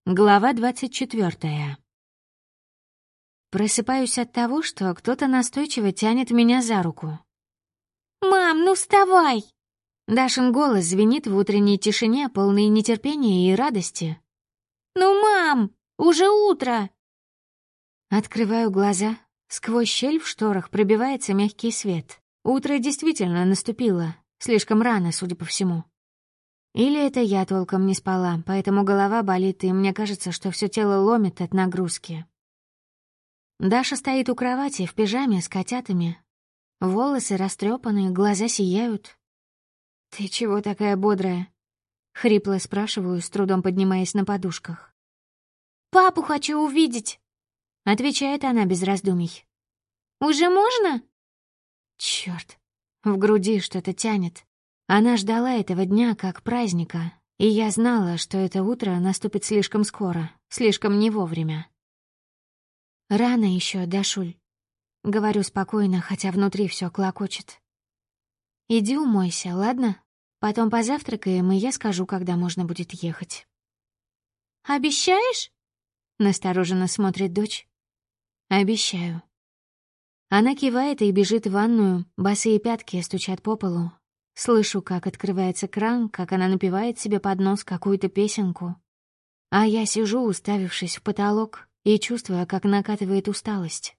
Глава 24. Просыпаюсь от того, что кто-то настойчиво тянет меня за руку. «Мам, ну вставай!» Дашин голос звенит в утренней тишине, полной нетерпения и радости. «Ну, мам, уже утро!» Открываю глаза. Сквозь щель в шторах пробивается мягкий свет. Утро действительно наступило. Слишком рано, судя по всему. Или это я толком не спала, поэтому голова болит, и мне кажется, что все тело ломит от нагрузки. Даша стоит у кровати в пижаме с котятами. Волосы растрепанные, глаза сияют. «Ты чего такая бодрая?» — хрипло спрашиваю, с трудом поднимаясь на подушках. «Папу хочу увидеть!» — отвечает она без раздумий. «Уже можно?» Чёрт, в груди что-то тянет. Она ждала этого дня как праздника, и я знала, что это утро наступит слишком скоро, слишком не вовремя. «Рано еще, Дашуль», — говорю спокойно, хотя внутри все клокочет. «Иди умойся, ладно? Потом позавтракаем, и я скажу, когда можно будет ехать». «Обещаешь?» — настороженно смотрит дочь. «Обещаю». Она кивает и бежит в ванную, босые пятки стучат по полу. Слышу, как открывается кран, как она напевает себе под нос какую-то песенку. А я сижу, уставившись в потолок, и чувствую, как накатывает усталость.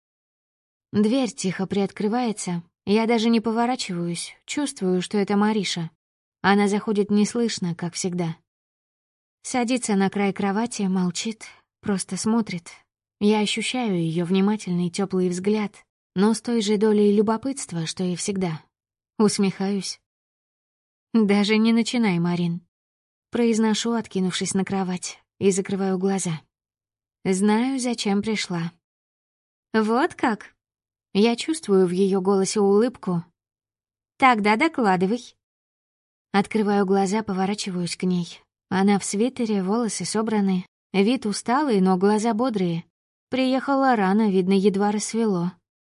Дверь тихо приоткрывается, я даже не поворачиваюсь, чувствую, что это Мариша. Она заходит неслышно, как всегда. Садится на край кровати, молчит, просто смотрит. Я ощущаю ее внимательный теплый взгляд, но с той же долей любопытства, что и всегда. Усмехаюсь. «Даже не начинай, Марин». Произношу, откинувшись на кровать, и закрываю глаза. Знаю, зачем пришла. «Вот как?» Я чувствую в ее голосе улыбку. «Тогда докладывай». Открываю глаза, поворачиваюсь к ней. Она в свитере, волосы собраны, вид усталый, но глаза бодрые. Приехала рано, видно, едва рассвело.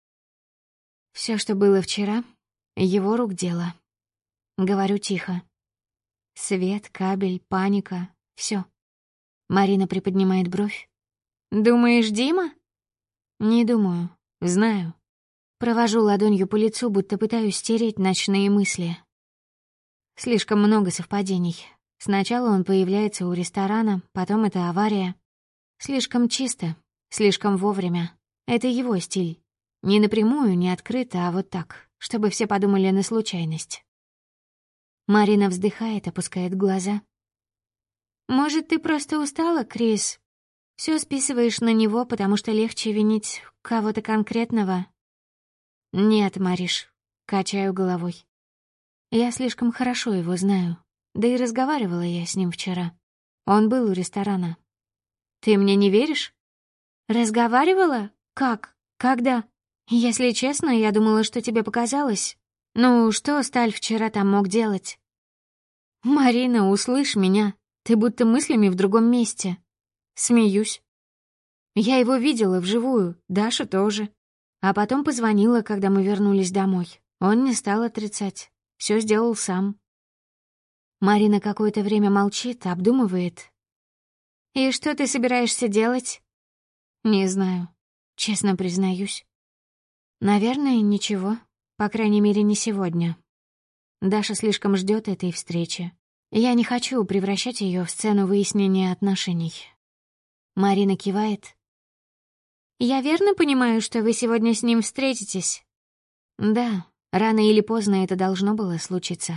Все, что было вчера, его рук дело. Говорю тихо. Свет, кабель, паника — все. Марина приподнимает бровь. «Думаешь, Дима?» «Не думаю. Знаю». Провожу ладонью по лицу, будто пытаюсь стереть ночные мысли. Слишком много совпадений. Сначала он появляется у ресторана, потом это авария. Слишком чисто, слишком вовремя. Это его стиль. Не напрямую, не открыто, а вот так, чтобы все подумали на случайность. Марина вздыхает, опускает глаза. «Может, ты просто устала, Крис? Все списываешь на него, потому что легче винить кого-то конкретного?» «Нет, Мариш», — качаю головой. «Я слишком хорошо его знаю. Да и разговаривала я с ним вчера. Он был у ресторана. Ты мне не веришь?» «Разговаривала? Как? Когда? Если честно, я думала, что тебе показалось. Ну, что Сталь вчера там мог делать?» «Марина, услышь меня. Ты будто мыслями в другом месте». Смеюсь. Я его видела вживую, Даша тоже. А потом позвонила, когда мы вернулись домой. Он не стал отрицать. Все сделал сам. Марина какое-то время молчит, обдумывает. «И что ты собираешься делать?» «Не знаю. Честно признаюсь. Наверное, ничего. По крайней мере, не сегодня. Даша слишком ждет этой встречи. Я не хочу превращать ее в сцену выяснения отношений». Марина кивает. «Я верно понимаю, что вы сегодня с ним встретитесь?» «Да, рано или поздно это должно было случиться».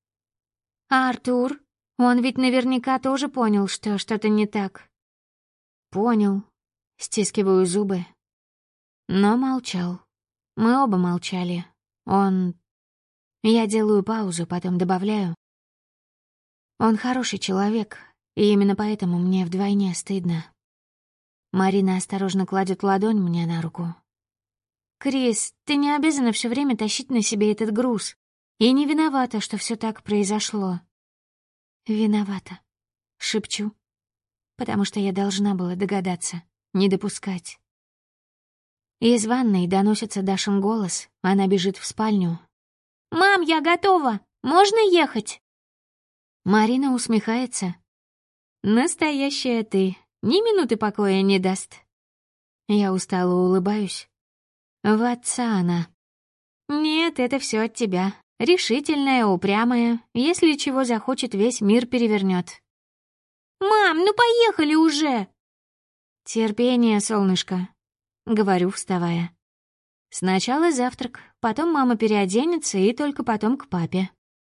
«А Артур? Он ведь наверняка тоже понял, что что-то не так». «Понял». Стискиваю зубы. Но молчал. Мы оба молчали. Он... Я делаю паузу, потом добавляю. Он хороший человек, и именно поэтому мне вдвойне стыдно. Марина осторожно кладет ладонь мне на руку. «Крис, ты не обязана все время тащить на себе этот груз. И не виновата, что все так произошло». «Виновата», — шепчу, потому что я должна была догадаться, не допускать. Из ванной доносится Дашин голос, она бежит в спальню. «Мам, я готова! Можно ехать?» Марина усмехается. Настоящая ты. Ни минуты покоя не даст. Я устало улыбаюсь. В отца она. Нет, это все от тебя. Решительная, упрямая. Если чего захочет, весь мир перевернет. «Мам, ну поехали уже!» Терпение, солнышко, говорю, вставая. Сначала завтрак, потом мама переоденется и только потом к папе.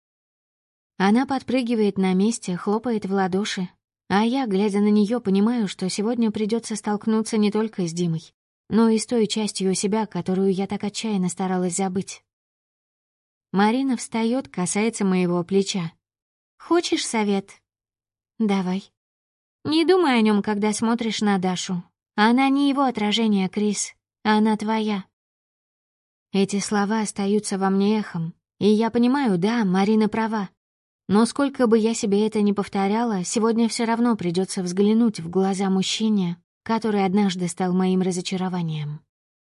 Она подпрыгивает на месте, хлопает в ладоши, а я, глядя на нее, понимаю, что сегодня придется столкнуться не только с Димой, но и с той частью себя, которую я так отчаянно старалась забыть. Марина встает, касается моего плеча. «Хочешь совет?» «Давай». «Не думай о нем, когда смотришь на Дашу. Она не его отражение, Крис. Она твоя». Эти слова остаются во мне эхом, и я понимаю, да, Марина права. Но сколько бы я себе это ни повторяла, сегодня все равно придется взглянуть в глаза мужчине, который однажды стал моим разочарованием.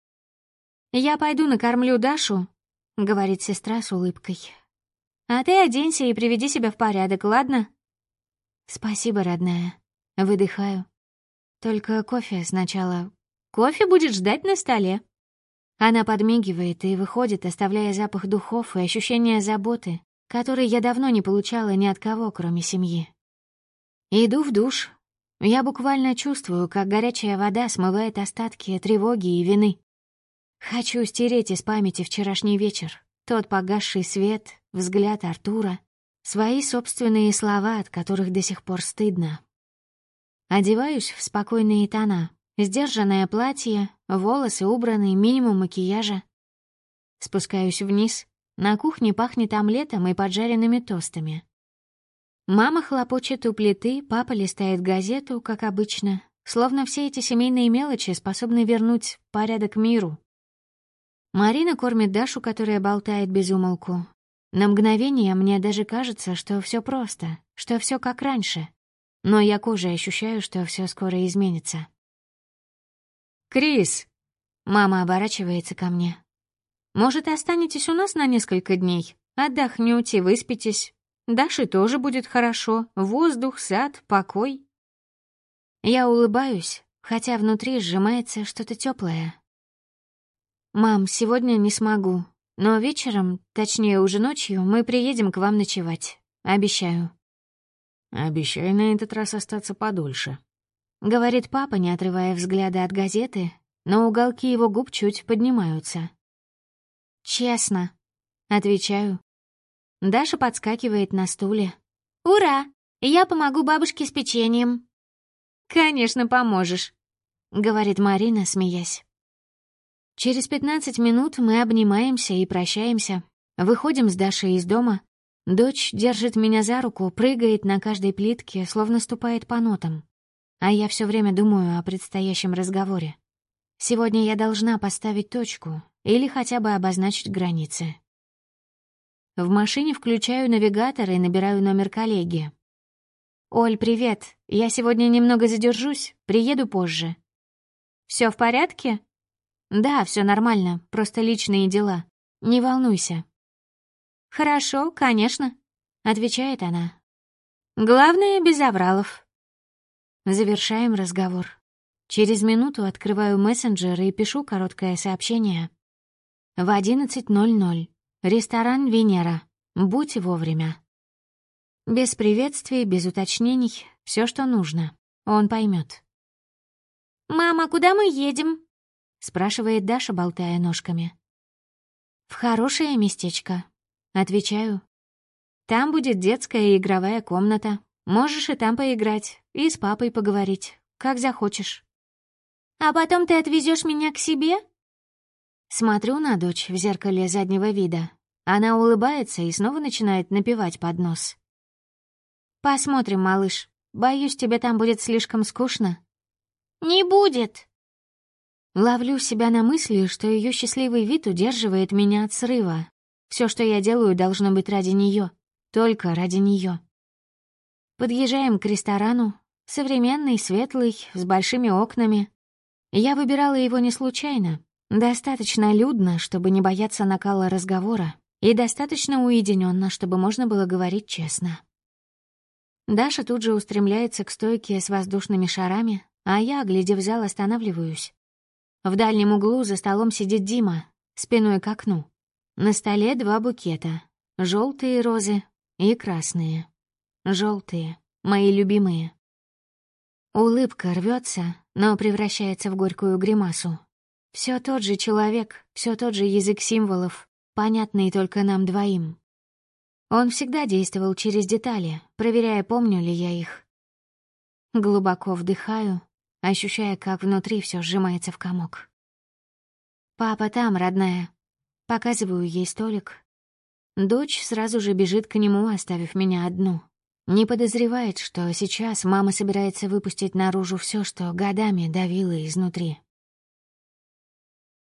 «Я пойду накормлю Дашу», — говорит сестра с улыбкой. «А ты оденься и приведи себя в порядок, ладно?» «Спасибо, родная». Выдыхаю. «Только кофе сначала. Кофе будет ждать на столе». Она подмигивает и выходит, оставляя запах духов и ощущение заботы, который я давно не получала ни от кого, кроме семьи. Иду в душ. Я буквально чувствую, как горячая вода смывает остатки тревоги и вины. Хочу стереть из памяти вчерашний вечер, тот погасший свет, взгляд Артура, свои собственные слова, от которых до сих пор стыдно. Одеваюсь в спокойные тона, сдержанное платье, волосы убраны, минимум макияжа. Спускаюсь вниз. На кухне пахнет омлетом и поджаренными тостами. Мама хлопочет у плиты, папа листает газету, как обычно, словно все эти семейные мелочи способны вернуть порядок миру. Марина кормит Дашу, которая болтает без умолку. На мгновение мне даже кажется, что все просто, что все как раньше. Но я кожей ощущаю, что все скоро изменится. «Крис!» — мама оборачивается ко мне. «Может, останетесь у нас на несколько дней? Отдохнёте, выспитесь. Даше тоже будет хорошо. Воздух, сад, покой». Я улыбаюсь, хотя внутри сжимается что-то тёплое. «Мам, сегодня не смогу, но вечером, точнее уже ночью, мы приедем к вам ночевать. Обещаю». «Обещай на этот раз остаться подольше», — говорит папа, не отрывая взгляда от газеты, но уголки его губ чуть поднимаются. «Честно», — отвечаю. Даша подскакивает на стуле. «Ура! Я помогу бабушке с печеньем». «Конечно, поможешь», — говорит Марина, смеясь. Через 15 минут мы обнимаемся и прощаемся. Выходим с Дашей из дома. Дочь держит меня за руку, прыгает на каждой плитке, словно ступает по нотам. А я все время думаю о предстоящем разговоре. Сегодня я должна поставить точку или хотя бы обозначить границы. В машине включаю навигатор и набираю номер коллеги. «Оль, привет. Я сегодня немного задержусь, приеду позже». «Всё в порядке?» «Да, всё нормально, просто личные дела. Не волнуйся». «Хорошо, конечно», — отвечает она. «Главное, без авралов». Завершаем разговор. Через минуту открываю мессенджер и пишу короткое сообщение. В 11:00. Ресторан «Венера». Будь вовремя. Без приветствий, без уточнений, всё, что нужно. Он поймёт. «Мама, куда мы едем?» — спрашивает Даша, болтая ножками. «В хорошее местечко», — отвечаю. «Там будет детская и игровая комната. Можешь и там поиграть, и с папой поговорить, как захочешь». «А потом ты отвезешь меня к себе?» Смотрю на дочь в зеркале заднего вида. Она улыбается и снова начинает напевать под нос. «Посмотрим, малыш. Боюсь, тебе там будет слишком скучно». «Не будет». Ловлю себя на мысли, что ее счастливый вид удерживает меня от срыва. Все, что я делаю, должно быть ради нее, только ради нее. Подъезжаем к ресторану. Современный, светлый, с большими окнами. Я выбирала его не случайно. Достаточно людно, чтобы не бояться накала разговора, и достаточно уединенно, чтобы можно было говорить честно. Даша тут же устремляется к стойке с воздушными шарами, а я, глядя в зал, останавливаюсь. В дальнем углу за столом сидит Дима, спиной к окну. На столе 2 букета. Желтые розы и красные. Желтые, мои любимые. Улыбка рвется, но превращается в горькую гримасу. Все тот же человек, все тот же язык символов, понятный только нам двоим. Он всегда действовал через детали, проверяя, помню ли я их. Глубоко вдыхаю, ощущая, как внутри все сжимается в комок. «Папа там, родная». Показываю ей столик. Дочь сразу же бежит к нему, оставив меня одну. Не подозревает, что сейчас мама собирается выпустить наружу все, что годами давило изнутри.